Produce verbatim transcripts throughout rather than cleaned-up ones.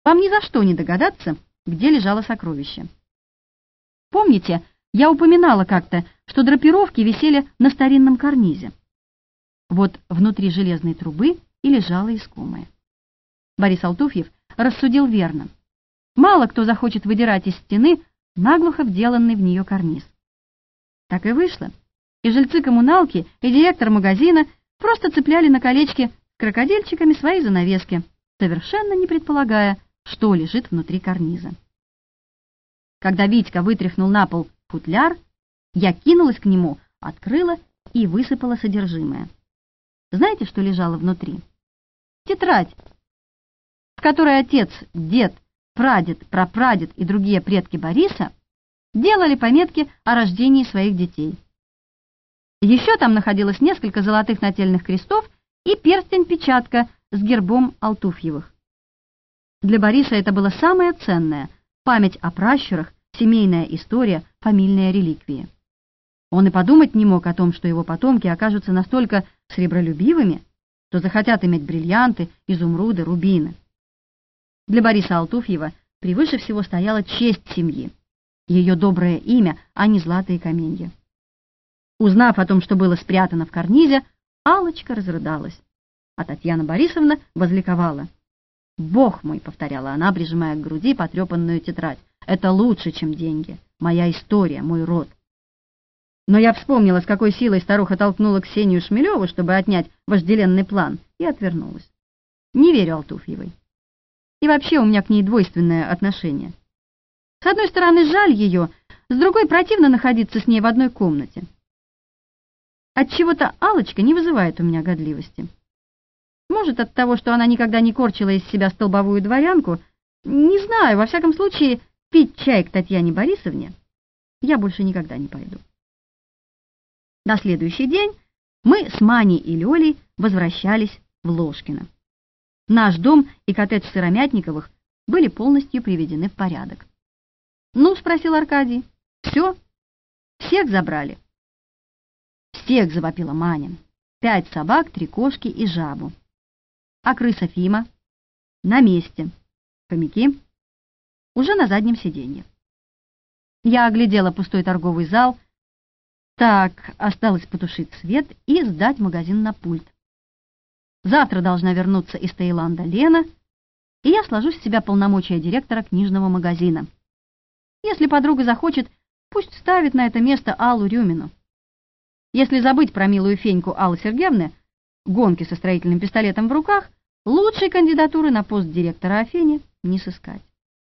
вам ни за что не догадаться, где лежало сокровище. Помните, я упоминала как-то, что драпировки висели на старинном карнизе. Вот внутри железной трубы и лежало искомое. Борис Алтуфьев рассудил верно. Мало кто захочет выдирать из стены наглухо вделанный в нее карниз. Так и вышло. И жильцы коммуналки, и директор магазина просто цепляли на колечки с крокодильчиками свои занавески, совершенно не предполагая, что лежит внутри карниза. Когда Витька вытряхнул на пол футляр, я кинулась к нему, открыла и высыпала содержимое. Знаете, что лежало внутри? Тетрадь, в которой отец, дед, прадед, прапрадед и другие предки Бориса делали пометки о рождении своих детей. Еще там находилось несколько золотых нательных крестов и перстень-печатка с гербом Алтуфьевых. Для Бориса это было самое ценное — память о пращурах, семейная история, фамильные реликвии. Он и подумать не мог о том, что его потомки окажутся настолько сребролюбивыми, что захотят иметь бриллианты, изумруды, рубины. Для Бориса Алтуфьева превыше всего стояла честь семьи, ее доброе имя, а не златые каменья. Узнав о том, что было спрятано в карнизе, Аллочка разрыдалась, а Татьяна Борисовна возликовала. «Бог мой!» — повторяла она, прижимая к груди потрепанную тетрадь. «Это лучше, чем деньги. Моя история, мой род». Но я вспомнила, с какой силой старуха толкнула Ксению Шмелеву, чтобы отнять вожделенный план, и отвернулась. Не верю Алтуфьевой. И вообще у меня к ней двойственное отношение. С одной стороны, жаль ее, с другой, противно находиться с ней в одной комнате. Отчего-то Аллочка не вызывает у меня годливости. Может, от того, что она никогда не корчила из себя столбовую дворянку, не знаю, во всяком случае, пить чай к Татьяне Борисовне я больше никогда не пойду. На следующий день мы с Маней и Лёлей возвращались в Ложкино. Наш дом и коттедж Сыромятниковых были полностью приведены в порядок. «Ну, — спросил Аркадий, — все? Всех забрали?» «Всех!» — завопила Маня. «Пять собак, три кошки и жабу. А крыса Фима?» «На месте. Хомяки?» «Уже на заднем сиденье». Я оглядела пустой торговый зал. Так, осталось потушить свет и сдать магазин на пульт. Завтра должна вернуться из Таиланда Лена, и я сложу с себя полномочия директора книжного магазина. Если подруга захочет, пусть ставит на это место Аллу Рюмину. Если забыть про милую феньку Аллы Сергеевны, гонки со строительным пистолетом в руках, лучшей кандидатуры на пост директора Афени не сыскать.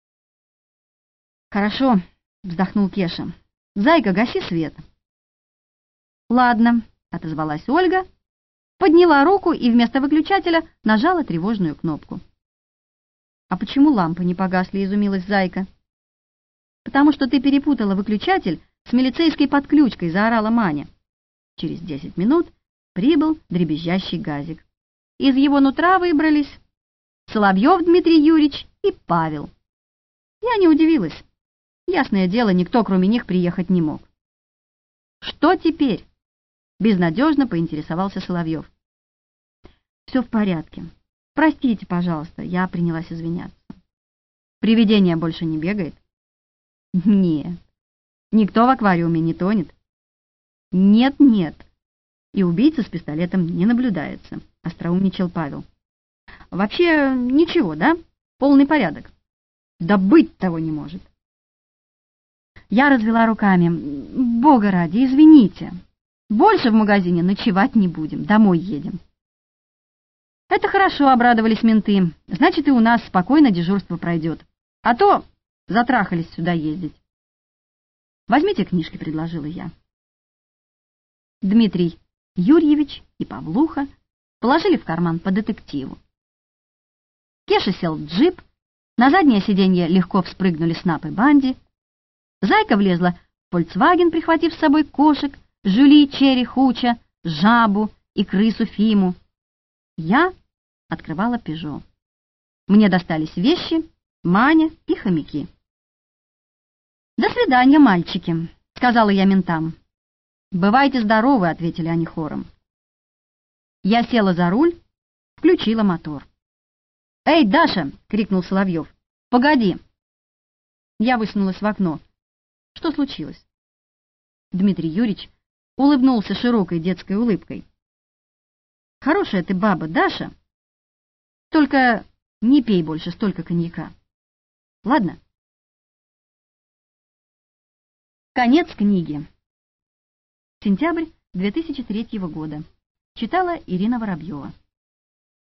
«Хорошо», — вздохнул Кеша. «Зайка, гаси свет». «Ладно», — отозвалась Ольга, подняла руку и вместо выключателя нажала тревожную кнопку. «А почему лампы не погасли?» — изумилась Зайка. «Потому что ты перепутала выключатель с милицейской подключкой», — заорала Маня. Через десять минут прибыл дребезжащий газик. Из его нутра выбрались Соловьев Дмитрий Юрьевич и Павел. Я не удивилась. Ясное дело, никто, кроме них, приехать не мог. «Что теперь?» — безнадежно поинтересовался Соловьев. «Все в порядке. Простите, пожалуйста», — я принялась извиняться. «Привидение больше не бегает?» «Нет. Никто в аквариуме не тонет?» «Нет, нет. И убийца с пистолетом не наблюдается», — остроумничал Павел. «Вообще ничего, да? Полный порядок?» «Да быть того не может». Я развела руками. «Бога ради, извините. Больше в магазине ночевать не будем, домой едем». «Это хорошо», — обрадовались менты. «Значит, и у нас спокойно дежурство пройдет. А то затрахались сюда ездить». «Возьмите книжки», — предложила я. Дмитрий Юрьевич и Павлуха положили в карман по детективу. Кеша сел в джип, на заднее сиденье легко вспрыгнули Снап и Банди. Зайка влезла в «Фольксваген», прихватив с собой кошек, Жюли, Черри, Хуча, жабу и крысу Фиму. Я открывала «Пежо». Мне достались вещи, Маня и хомяки. «До свидания, мальчики», — сказала я ментам. «Бывайте здоровы», — ответили они хором. Я села за руль, включила мотор. «Эй, Даша!» — крикнул Соловьев. Погоди. Я высунулась в окно. Что случилось? Дмитрий Юрьевич улыбнулся широкой детской улыбкой. Хорошая ты баба, Даша. Только не пей больше столько коньяка. Ладно? Конец книги. Сентябрь две тысячи третьего года. Читала Ирина Воробьева.